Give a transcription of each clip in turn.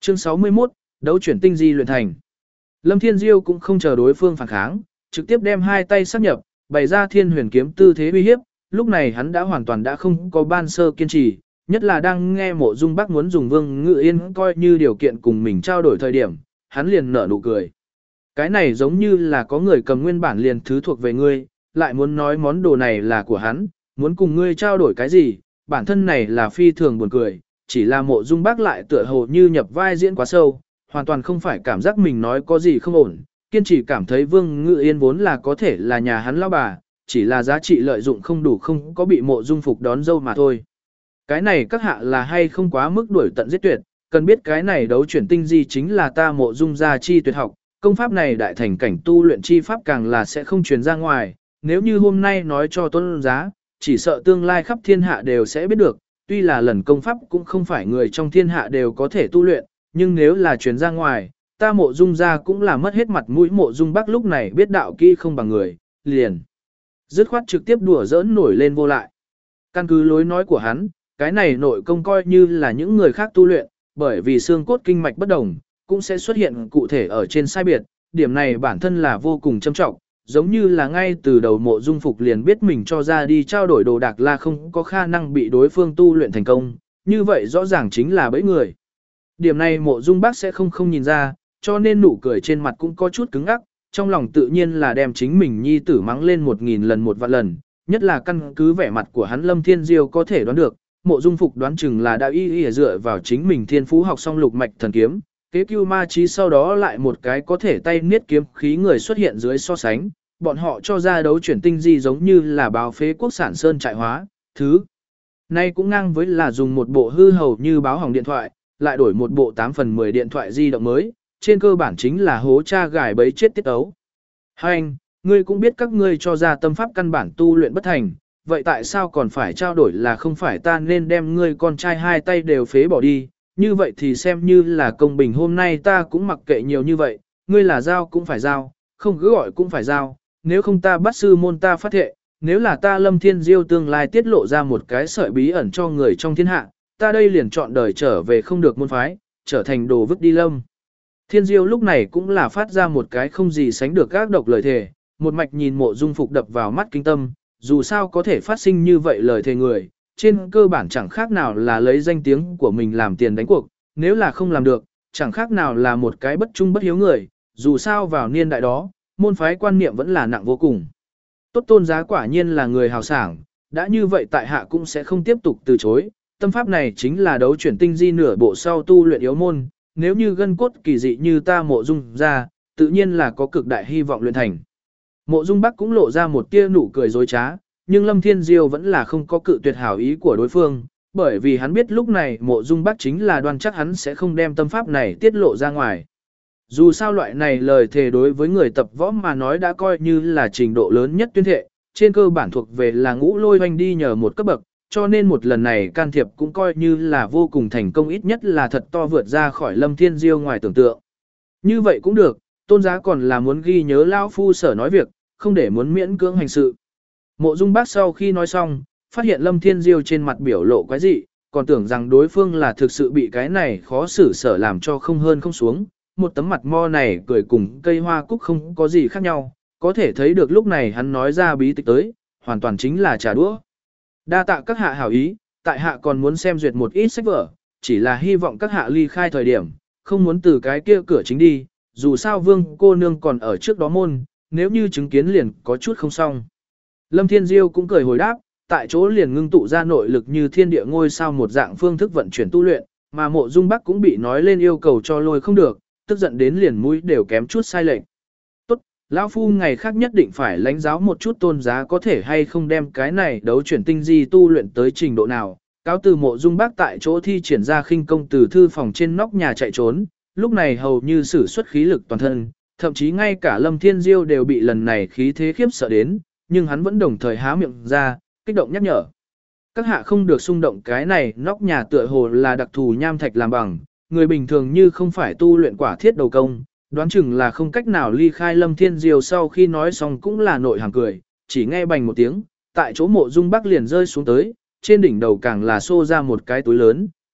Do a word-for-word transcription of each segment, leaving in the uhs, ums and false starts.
Chương sáu mươi mốt, đấu chuyển tinh di luyện thành. Lâm Thiên Diêu cũng không chờ đối phương phản kháng, trực tiếp đem hai tay sát nhập, bày ra Thiên Huyền kiếm tư thế uy hiếp, lúc này hắn đã hoàn toàn đã không có ban sơ kiên trì, nhất là đang nghe Mộ Dung Bắc muốn dùng Vương Ngự Yên coi như điều kiện cùng mình trao đổi thời điểm, hắn liền nở nụ cười. Cái này giống như là có người cầm nguyên bản liền thứ thuộc về ngươi, lại muốn nói món đồ này là của hắn, muốn cùng ngươi trao đổi cái gì, bản thân này là phi thường buồn cười, chỉ là Mộ Dung Bắc lại tựa hồ như nhập vai diễn quá sâu, hoàn toàn không phải cảm giác mình nói có gì không ổn, kiên trì cảm thấy Vương Ngự Yên vốn là có thể là nhà hắn lão bà, chỉ là giá trị lợi dụng không đủ không có bị Mộ Dung Phục đón dâu mà thôi. Cái này các hạ là hay không quá mức đuổi tận giết tuyệt, cần biết cái này đấu chuyển tinh di chính là ta Mộ Dung gia chi tuyệt học, công pháp này đại thành cảnh tu luyện chi pháp càng là sẽ không truyền ra ngoài, nếu như hôm nay nói cho tôn giá, chỉ sợ tương lai khắp thiên hạ đều sẽ biết được, tuy là lần công pháp cũng không phải người trong thiên hạ đều có thể tu luyện, nhưng nếu là truyền ra ngoài, ta Mộ Dung gia cũng là mất hết mặt mũi. Mộ Dung Bắc lúc này biết đạo kỹ không bằng người, liền dứt khoát trực tiếp đùa giỡn nổi lên vô lại. Căn cứ lối nói của hắn, cái này nội công coi như là những người khác tu luyện, bởi vì xương cốt kinh mạch bất đồng, cũng sẽ xuất hiện cụ thể ở trên sai biệt, điểm này bản thân là vô cùng châm trọng, giống như là ngay từ đầu Mộ Dung Phục liền biết mình cho ra đi trao đổi đồ đạc là không có khả năng bị đối phương tu luyện thành công, như vậy rõ ràng chính là bẫy người. Điểm này Mộ Dung Bác sẽ không không nhìn ra, cho nên nụ cười trên mặt cũng có chút cứng ngắc, trong lòng tự nhiên là đem chính mình nhi tử mắng lên một nghìn lần một vạn lần, nhất là căn cứ vẻ mặt của hắn Lâm Thiên Diêu có thể đoán được, Mộ Dung Phục đoán chừng là đã y y dựa vào chính mình thiên phú học xong lục mạch thần kiếm, kế cưu ma trí sau đó lại một cái có thể tay niết kiếm khí người xuất hiện dưới so sánh, bọn họ cho ra đấu chuyển tinh di giống như là báo phế quốc sản sơn trại hóa, thứ này cũng ngang với là dùng một bộ hư hầu như báo hỏng điện thoại, lại đổi một bộ tám phần mười điện thoại di động mới, trên cơ bản chính là hố cha gài bẫy chết tiết ấu. Hành, ngươi cũng biết các ngươi cho ra tâm pháp căn bản tu luyện bất thành, vậy tại sao còn phải trao đổi là không phải ta nên đem ngươi con trai hai tay đều phế bỏ đi, như vậy thì xem như là công bình. Hôm nay ta cũng mặc kệ nhiều như vậy, ngươi là giao cũng phải giao, không cứ gọi cũng phải giao, nếu không ta bắt sư môn ta phát thệ, nếu là ta Lâm Thiên Diêu tương lai tiết lộ ra một cái sợi bí ẩn cho người trong thiên hạ, ta đây liền chọn đời trở về không được môn phái, trở thành đồ vứt đi Lâm. Thiên Diêu lúc này cũng là phát ra một cái không gì sánh được các độc lời thề, một mạch nhìn Mộ Dung Phục đập vào mắt kinh tâm, dù sao có thể phát sinh như vậy lời thề người, trên cơ bản chẳng khác nào là lấy danh tiếng của mình làm tiền đánh cuộc, nếu là không làm được, chẳng khác nào là một cái bất trung bất hiếu người, dù sao vào niên đại đó, môn phái quan niệm vẫn là nặng vô cùng. Tốt tôn giá quả nhiên là người hào sảng, đã như vậy tại hạ cũng sẽ không tiếp tục từ chối, tâm pháp này chính là đấu chuyển tinh di nửa bộ sau tu luyện yếu môn, nếu như gân cốt kỳ dị như ta Mộ Dung ra, tự nhiên là có cực đại hy vọng luyện thành. Mộ Dung Bắc cũng lộ ra một tia nụ cười dối trá, nhưng Lâm Thiên Diêu vẫn là không có cự tuyệt hảo ý của đối phương, bởi vì hắn biết lúc này Mộ Dung Bắc chính là đoan chắc hắn sẽ không đem tâm pháp này tiết lộ ra ngoài. Dù sao loại này lời thề đối với người tập võ mà nói đã coi như là trình độ lớn nhất tuyên thệ, trên cơ bản thuộc về là ngũ lôi hoanh đi nhờ một cấp bậc, cho nên một lần này can thiệp cũng coi như là vô cùng thành công, ít nhất là thật to vượt ra khỏi Lâm Thiên Diêu ngoài tưởng tượng. Như vậy cũng được, tôn giá còn là muốn ghi nhớ lão phu sở nói việc, không để muốn miễn cưỡng hành sự. Mộ Dung Bác sau khi nói xong, phát hiện Lâm Thiên Diêu trên mặt biểu lộ quái dị, còn tưởng rằng đối phương là thực sự bị cái này khó xử sở làm cho không hơn không xuống, một tấm mặt mo này cười cùng cây hoa cúc không có gì khác nhau, có thể thấy được lúc này hắn nói ra bí tịch tới, hoàn toàn chính là trà đũa. Đa tạ các hạ hảo ý, tại hạ còn muốn xem duyệt một ít sách vở, chỉ là hy vọng các hạ ly khai thời điểm, không muốn từ cái kia cửa chính đi, dù sao Vương cô nương còn ở trước đó môn, nếu như chứng kiến liền có chút không xong. Lâm Thiên Diêu cũng cười hồi đáp, tại chỗ liền ngưng tụ ra nội lực như thiên địa ngôi sao một dạng phương thức vận chuyển tu luyện, mà Mộ Dung Bắc cũng bị nói lên yêu cầu cho lôi không được, tức giận đến liền mũi đều kém chút sai lệch. Tốt, lão phu ngày khác nhất định phải lãnh giáo một chút tôn giá có thể hay không đem cái này đấu chuyển tinh di tu luyện tới trình độ nào. Cáo từ Mộ Dung Bắc tại chỗ thi triển ra khinh công từ thư phòng trên nóc nhà chạy trốn, lúc này hầu như sử xuất khí lực toàn thân, thậm chí ngay cả Lâm Thiên Diêu đều bị lần này khí thế khiếp sợ đến, nhưng hắn vẫn đồng thời há miệng ra, kích động nhắc nhở. Các hạ không được xung động, cái này nóc nhà tựa hồ là đặc thù nham thạch làm bằng, người bình thường như không phải tu luyện quả thiết đầu công, đoán chừng là không cách nào ly khai. Lâm Thiên Diêu sau khi nói xong cũng là nội hàm cười, chỉ nghe bành một tiếng, tại chỗ Mộ Dung Bắc liền rơi xuống tới, trên đỉnh đầu càng là xô ra một cái túi lớn,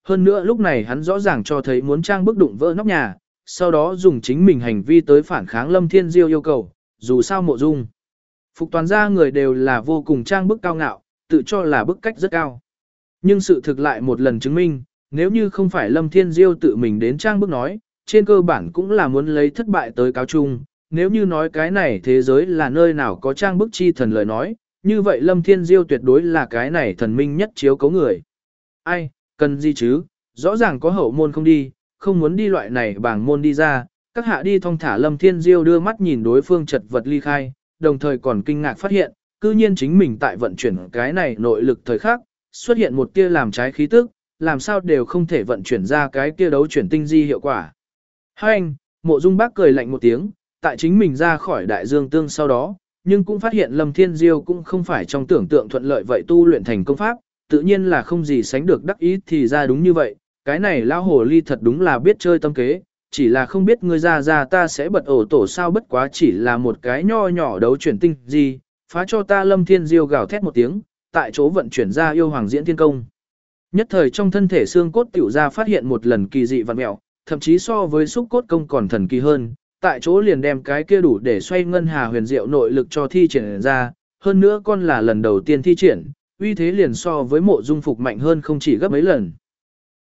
hơn nữa lúc này hắn rõ ràng cho thấy muốn trang bức đụng vỡ nóc nhà, sau đó dùng chính mình hành vi tới phản kháng Lâm Thiên Diêu yêu cầu, dù sao Mộ Dung. Phục toàn gia người đều là vô cùng trang bức cao ngạo, tự cho là bức cách rất cao. Nhưng sự thực lại một lần chứng minh, nếu như không phải Lâm Thiên Diêu tự mình đến trang bức nói, trên cơ bản cũng là muốn lấy thất bại tới cáo chung. Nếu như nói cái này thế giới là nơi nào có trang bức chi thần lời nói, như vậy Lâm Thiên Diêu tuyệt đối là cái này thần minh nhất chiếu cấu người. Ai, cần gì chứ, rõ ràng có hậu môn không đi, không muốn đi loại này bảng môn đi ra, các hạ đi thong thả. Lâm Thiên Diêu đưa mắt nhìn đối phương chật vật ly khai, đồng thời còn kinh ngạc phát hiện, cư nhiên chính mình tại vận chuyển cái này nội lực thời khắc, xuất hiện một tia làm trái khí tức, làm sao đều không thể vận chuyển ra cái kia đấu chuyển tinh di hiệu quả. Hai anh, Mộ Dung Bác cười lạnh một tiếng, tại chính mình ra khỏi đại dương tương sau đó, nhưng cũng phát hiện Lâm Thiên Diêu cũng không phải trong tưởng tượng thuận lợi vậy tu luyện thành công pháp, tự nhiên là không gì sánh được đắc ý thì ra đúng như vậy, cái này lão hồ ly thật đúng là biết chơi tâm kế, chỉ là không biết ngươi ra ra ta sẽ bật ổ tổ sao, bất quá chỉ là một cái nho nhỏ đấu chuyển tinh gì, phá cho ta. Lâm Thiên Diêu gào thét một tiếng, tại chỗ vận chuyển ra yêu hoàng diễn thiên công. Nhất thời trong thân thể xương cốt tiểu ra phát hiện một lần kỳ dị vặn mẹo, thậm chí so với xúc cốt công còn thần kỳ hơn, tại chỗ liền đem cái kia đủ để xoay ngân hà huyền diệu nội lực cho thi triển ra, hơn nữa con là lần đầu tiên thi triển, uy thế liền so với Mộ Dung Phục mạnh hơn không chỉ gấp mấy lần.